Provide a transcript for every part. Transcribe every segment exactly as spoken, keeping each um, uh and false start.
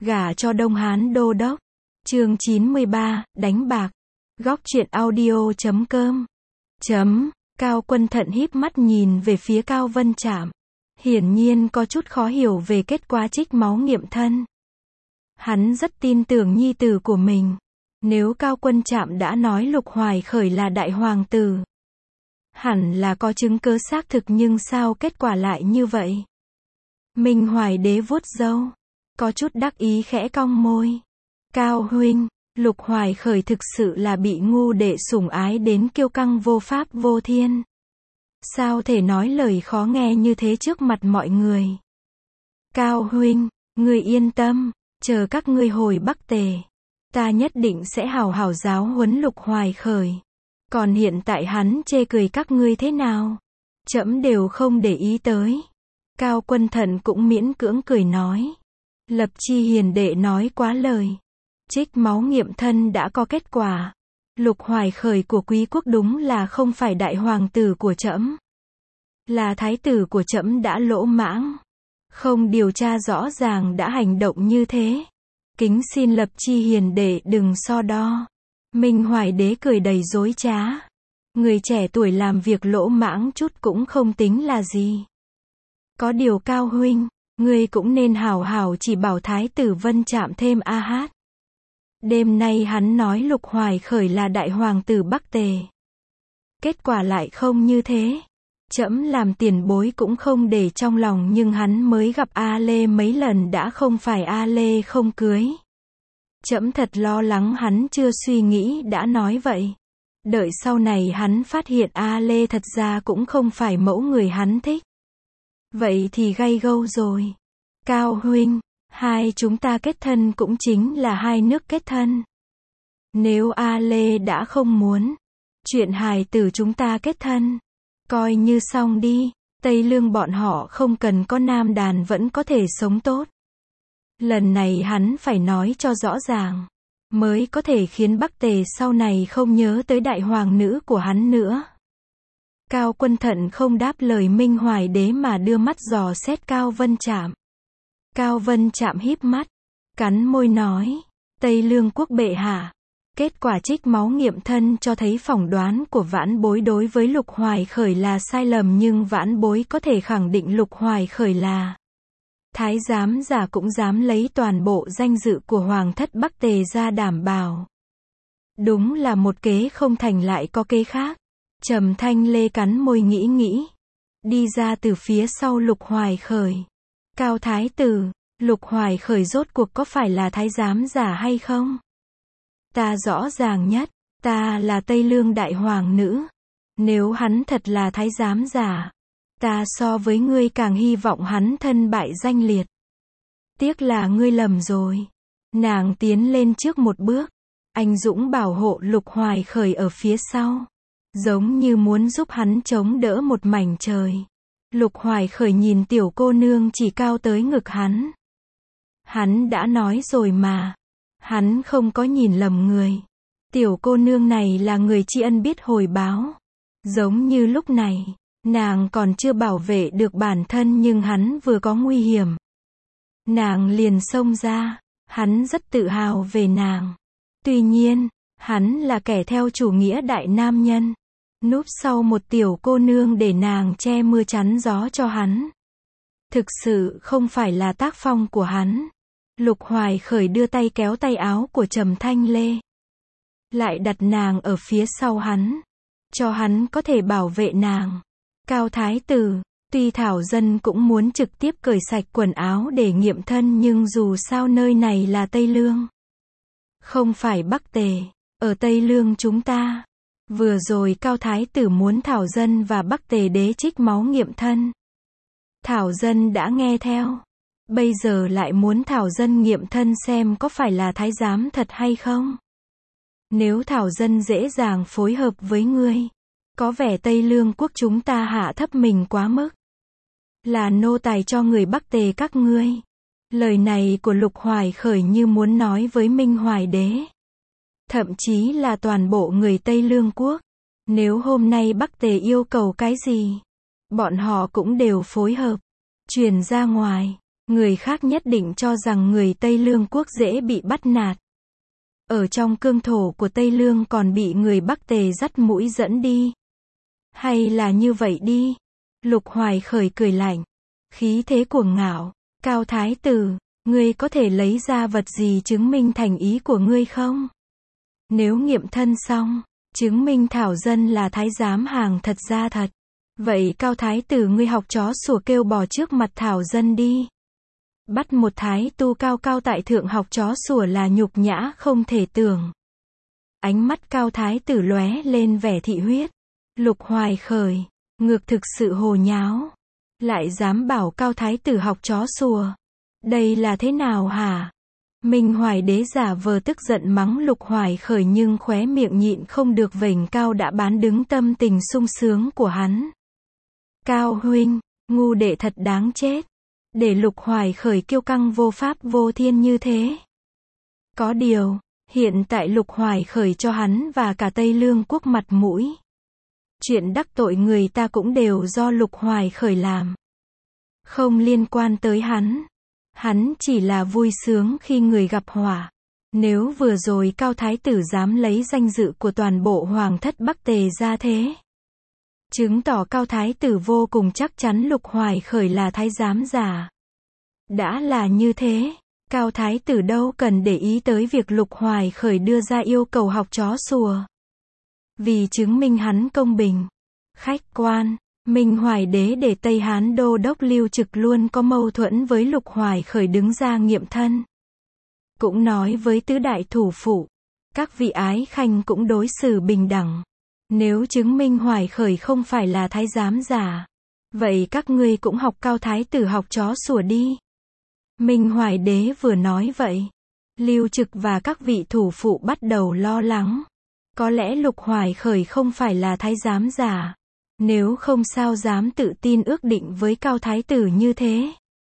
Gả cho Đông Hán Đô Đốc. Chương chín mươi ba, đánh bạc. Góc truyện audio chấm com. Chấm. Cao Quân Thận híp mắt nhìn về phía Cao Vân Trạm. Hiển nhiên có chút khó hiểu về kết quả trích máu nghiệm thân. Hắn rất tin tưởng nhi tử của mình. Nếu Cao Quân Trạm đã nói Lục Hoài Khởi là đại hoàng tử, hẳn là có chứng cứ xác thực, nhưng sao kết quả lại như vậy? Minh Hoài Đế vuốt râu, có chút đắc ý khẽ cong môi. Cao huynh, Lục Hoài Khởi thực sự là bị ngu đệ sủng ái đến kiêu căng vô pháp vô thiên. Sao thể nói lời khó nghe như thế trước mặt mọi người? Cao huynh, ngươi yên tâm, chờ các ngươi hồi Bắc Tề, ta nhất định sẽ hào hào giáo huấn Lục Hoài Khởi. Còn hiện tại hắn chê cười các ngươi thế nào, trẫm đều không để ý tới. Cao Quân Thận cũng miễn cưỡng cười nói. Lập Chi hiền đệ nói quá lời. Trích máu nghiệm thân đã có kết quả. Lục Hoài Khởi của quý quốc đúng là không phải đại hoàng tử của trẫm, là thái tử của trẫm đã lỗ mãng, không điều tra rõ ràng đã hành động như thế. Kính xin Lập Chi hiền đệ đừng so đo. Minh Hoài Đế cười đầy dối trá. Người trẻ tuổi làm việc lỗ mãng chút cũng không tính là gì. Có điều Cao huynh, ngươi cũng nên hào hào chỉ bảo thái tử Vân Trạm thêm a hát. Đêm nay hắn nói Lục Hoài Khởi là đại hoàng tử Bắc Tề. Kết quả lại không như thế. Trẫm làm tiền bối cũng không để trong lòng, nhưng hắn mới gặp A Lê mấy lần đã không phải A Lê không cưới. Trẫm thật lo lắng hắn chưa suy nghĩ đã nói vậy. Đợi sau này hắn phát hiện A Lê thật ra cũng không phải mẫu người hắn thích, vậy thì gay gâu rồi. Cao huynh, hai chúng ta kết thân cũng chính là hai nước kết thân. Nếu A Lê đã không muốn, chuyện hài tử chúng ta kết thân, coi như xong đi. Tây Lương bọn họ không cần có nam đàn vẫn có thể sống tốt. Lần này hắn phải nói cho rõ ràng, mới có thể khiến Bắc Tề sau này không nhớ tới đại hoàng nữ của hắn nữa. Cao Quân Thận không đáp lời Minh Hoài Đế mà đưa mắt dò xét Cao Vân Trạm. Cao Vân Trạm híp mắt, cắn môi nói, Tây Lương quốc bệ hạ, kết quả trích máu nghiệm thân cho thấy phỏng đoán của vãn bối đối với Lục Hoài Khởi là sai lầm, nhưng vãn bối có thể khẳng định Lục Hoài Khởi là thái giám giả, cũng dám lấy toàn bộ danh dự của hoàng thất Bắc Tề ra đảm bảo. Đúng là một kế không thành lại có kế khác. Trầm Thanh Lê cắn môi nghĩ nghĩ, đi ra từ phía sau Lục Hoài Khởi. Cao thái tử, Lục Hoài Khởi rốt cuộc có phải là thái giám giả hay không? Ta rõ ràng nhất, ta là Tây Lương đại hoàng nữ. Nếu hắn thật là thái giám giả, ta so với ngươi càng hy vọng hắn thân bại danh liệt. Tiếc là ngươi lầm rồi. Nàng tiến lên trước một bước, anh dũng bảo hộ Lục Hoài Khởi ở phía sau, giống như muốn giúp hắn chống đỡ một mảnh trời. Lục Hoài Khởi nhìn tiểu cô nương chỉ cao tới ngực hắn. Hắn đã nói rồi mà, hắn không có nhìn lầm người. Tiểu cô nương này là người tri ân biết hồi báo. Giống như lúc này, nàng còn chưa bảo vệ được bản thân, nhưng hắn vừa có nguy hiểm, nàng liền xông ra. Hắn rất tự hào về nàng. Tuy nhiên, hắn là kẻ theo chủ nghĩa đại nam nhân, núp sau một tiểu cô nương để nàng che mưa chắn gió cho hắn. Thực sự không phải là tác phong của hắn. Lục Hoài Khởi đưa tay kéo tay áo của Trầm Thanh Lê, lại đặt nàng ở phía sau hắn, cho hắn có thể bảo vệ nàng. Cao thái tử, tuy Thảo Dân cũng muốn trực tiếp cởi sạch quần áo để nghiệm thân, nhưng dù sao nơi này là Tây Lương, không phải Bắc Tề. Ở Tây Lương chúng ta, vừa rồi Cao thái tử muốn Thảo Dân và Bắc Tề đế trích máu nghiệm thân, Thảo Dân đã nghe theo. Bây giờ lại muốn Thảo Dân nghiệm thân xem có phải là thái giám thật hay không. Nếu Thảo Dân dễ dàng phối hợp với ngươi, có vẻ Tây Lương quốc chúng ta hạ thấp mình quá mức, là nô tài cho người Bắc Tề các ngươi. Lời này của Lục Hoài Khởi như muốn nói với Minh Hoài Đế, thậm chí là toàn bộ người Tây Lương quốc, nếu hôm nay Bắc Tề yêu cầu cái gì, bọn họ cũng đều phối hợp. Truyền ra ngoài, Người khác nhất định cho rằng người Tây Lương quốc dễ bị bắt nạt. Ở trong cương thổ của Tây Lương còn bị người Bắc Tề dắt mũi dẫn đi. Hay là như vậy đi. Lục Hoài Khởi cười lạnh. Khí thế cuồng ngạo. Cao Thái Tử, ngươi có thể lấy ra vật gì chứng minh thành ý của ngươi không? Nếu nghiệm thân xong, chứng minh Thảo Dân là thái giám hàng thật ra thật. Vậy Cao Thái Tử ngươi học chó sủa kêu bò trước mặt Thảo Dân đi. Bắt một thái tu cao cao tại thượng học chó sủa là nhục nhã không thể tưởng. Ánh mắt Cao Thái Tử lóe lên vẻ thị huyết. Lục Hoài Khởi, ngược thực sự hồ nháo. Lại dám bảo Cao Thái Tử học chó sủa. Đây là thế nào hả? Minh Hoài Đế giả vờ tức giận mắng Lục Hoài Khởi nhưng khóe miệng nhịn không được vểnh cao đã bán đứng tâm tình sung sướng của hắn. Cao huynh, ngu đệ thật đáng chết. Để Lục Hoài Khởi kiêu căng vô pháp vô thiên như thế. Có điều, hiện tại Lục Hoài Khởi cho hắn và cả Tây Lương quốc mặt mũi. Chuyện đắc tội người ta cũng đều do Lục Hoài Khởi làm. Không liên quan tới hắn. Hắn chỉ là vui sướng khi người gặp họa. Nếu vừa rồi Cao Thái Tử dám lấy danh dự của toàn bộ hoàng thất Bắc Tề ra thế, chứng tỏ Cao Thái Tử vô cùng chắc chắn Lục Hoài Khởi là thái giám giả. Đã là như thế, Cao Thái Tử đâu cần để ý tới việc Lục Hoài Khởi đưa ra yêu cầu học chó sủa. Vì chứng minh hắn công bình, khách quan, Minh Hoài Đế để Tây Hán đô đốc Lưu Trực luôn có mâu thuẫn với Lục Hoài Khởi đứng ra nghiệm thân. Cũng nói với tứ đại thủ phụ, các vị ái khanh cũng đối xử bình đẳng. Nếu chứng minh Hoài Khởi không phải là thái giám giả, vậy các ngươi cũng học Cao Thái Tử học chó sủa đi. Minh Hoài Đế vừa nói vậy, Lưu Trực và các vị thủ phụ bắt đầu lo lắng. Có lẽ Lục Hoài Khởi không phải là thái giám giả. Nếu không sao dám tự tin ước định với Cao Thái Tử như thế.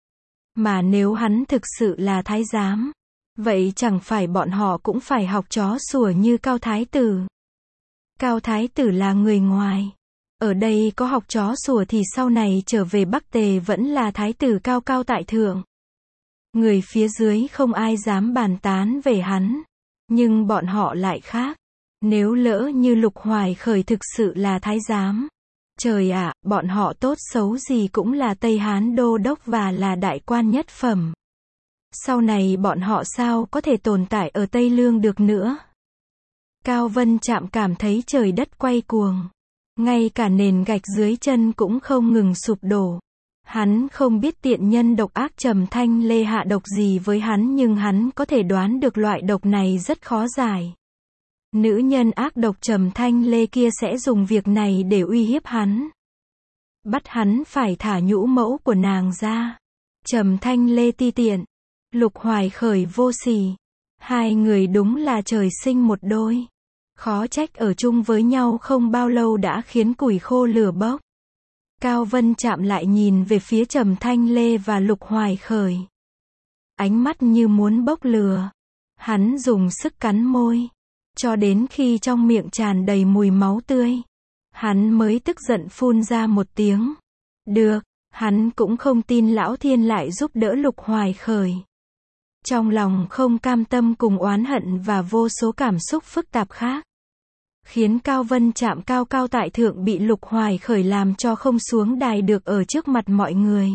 Mà nếu hắn thực sự là thái giám, vậy chẳng phải bọn họ cũng phải học chó sủa như Cao Thái Tử. Cao Thái Tử là người ngoài. Ở đây có học chó sủa thì sau này trở về Bắc Tề vẫn là Thái Tử cao cao tại thượng. Người phía dưới không ai dám bàn tán về hắn. Nhưng bọn họ lại khác. Nếu lỡ như Lục Hoài Khởi thực sự là thái giám. Trời ạ, à, bọn họ tốt xấu gì cũng là Tây Hán đô đốc và là đại quan nhất phẩm. Sau này bọn họ sao có thể tồn tại ở Tây Lương được nữa. Cao Vân Trạm cảm thấy trời đất quay cuồng. Ngay cả nền gạch dưới chân cũng không ngừng sụp đổ. Hắn không biết tiện nhân độc ác Trầm Thanh Lê hạ độc gì với hắn nhưng hắn có thể đoán được loại độc này rất khó giải. Nữ nhân ác độc Trầm Thanh Lê kia sẽ dùng việc này để uy hiếp hắn. Bắt hắn phải thả nhũ mẫu của nàng ra. Trầm Thanh Lê ti tiện. Lục Hoài Khởi vô sỉ. Hai người đúng là trời sinh một đôi. Khó trách ở chung với nhau không bao lâu đã khiến củi khô lửa bốc. Cao Vân Trạm lại nhìn về phía Trầm Thanh Lê và Lục Hoài Khởi. Ánh mắt như muốn bốc lửa. Hắn dùng sức cắn môi. Cho đến khi trong miệng tràn đầy mùi máu tươi. Hắn mới tức giận phun ra một tiếng. Được, hắn cũng không tin Lão Thiên lại giúp đỡ Lục Hoài Khởi. Trong lòng không cam tâm cùng oán hận và vô số cảm xúc phức tạp khác. Khiến Cao Vân Trạm cao cao tại thượng bị Lục Hoài Khởi làm cho không xuống đài được ở trước mặt mọi người.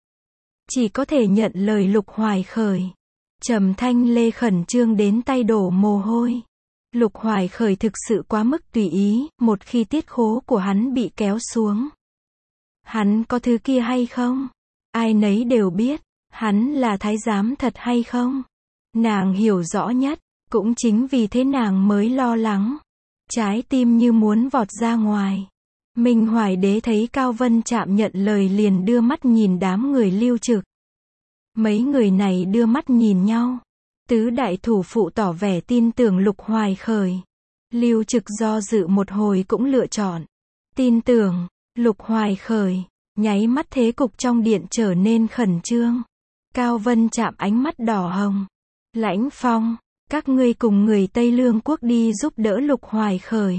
Chỉ có thể nhận lời Lục Hoài Khởi. Trầm Thanh Lê khẩn trương đến tay đổ mồ hôi. Lục Hoài Khởi thực sự quá mức tùy ý, một khi tiết khố của hắn bị kéo xuống. Hắn có thứ kia hay không? Ai nấy đều biết, hắn là thái giám thật hay không? Nàng hiểu rõ nhất, cũng chính vì thế nàng mới lo lắng. Trái tim như muốn vọt ra ngoài. Minh Hoài Đế thấy Cao Vân Trạm nhận lời liền đưa mắt nhìn đám người Lưu Trực. Mấy người này đưa mắt nhìn nhau. Tứ đại thủ phụ tỏ vẻ tin tưởng Lục Hoài Khởi. Lưu Trực do dự một hồi cũng lựa chọn tin tưởng Lục Hoài Khởi. Nháy mắt thế cục trong điện trở nên khẩn trương. Cao Vân Trạm ánh mắt đỏ hồng. Lãnh Phong, các ngươi cùng người Tây Lương quốc đi giúp đỡ Lục Hoài Khởi.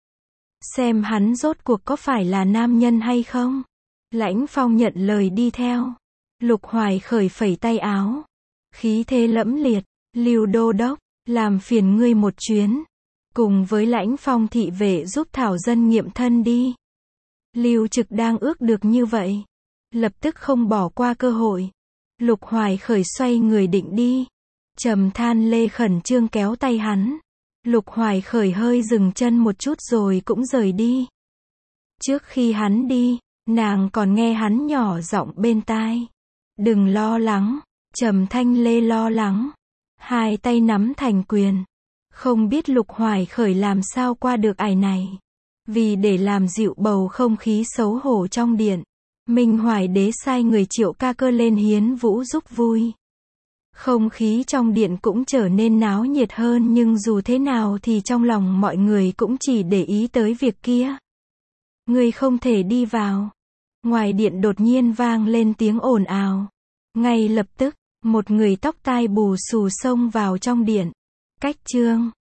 Xem hắn rốt cuộc có phải là nam nhân hay không. Lãnh Phong nhận lời đi theo. Lục Hoài khởi phẩy tay áo. Khí thế lẫm liệt, Lưu đô đốc, làm phiền ngươi một chuyến. Cùng với Lãnh Phong thị vệ giúp Thảo Dân nghiệm thân đi. Lưu Trực đang ước được như vậy. Lập tức không bỏ qua cơ hội. Lục Hoài khởi xoay người định đi. Trầm Than Lê khẩn trương kéo tay hắn. Lục Hoài khởi hơi dừng chân một chút rồi cũng rời đi. Trước khi hắn đi, nàng còn nghe hắn nhỏ giọng bên tai. Đừng lo lắng. Trầm Thanh Lê lo lắng. Hai tay nắm thành quyền. Không biết Lục Hoài khởi làm sao qua được ải này. Vì để làm dịu bầu không khí xấu hổ trong điện, Minh Hoài đế sai người triệu ca cơ lên hiến vũ giúp vui. Không khí trong điện cũng trở nên náo nhiệt hơn, nhưng dù thế nào thì trong lòng mọi người cũng chỉ để ý tới việc kia. Ngươi không thể đi vào. Ngoài điện đột nhiên vang lên tiếng ồn ào. Ngay lập tức, một người tóc tai bù xù xông vào trong điện. Cách Trương,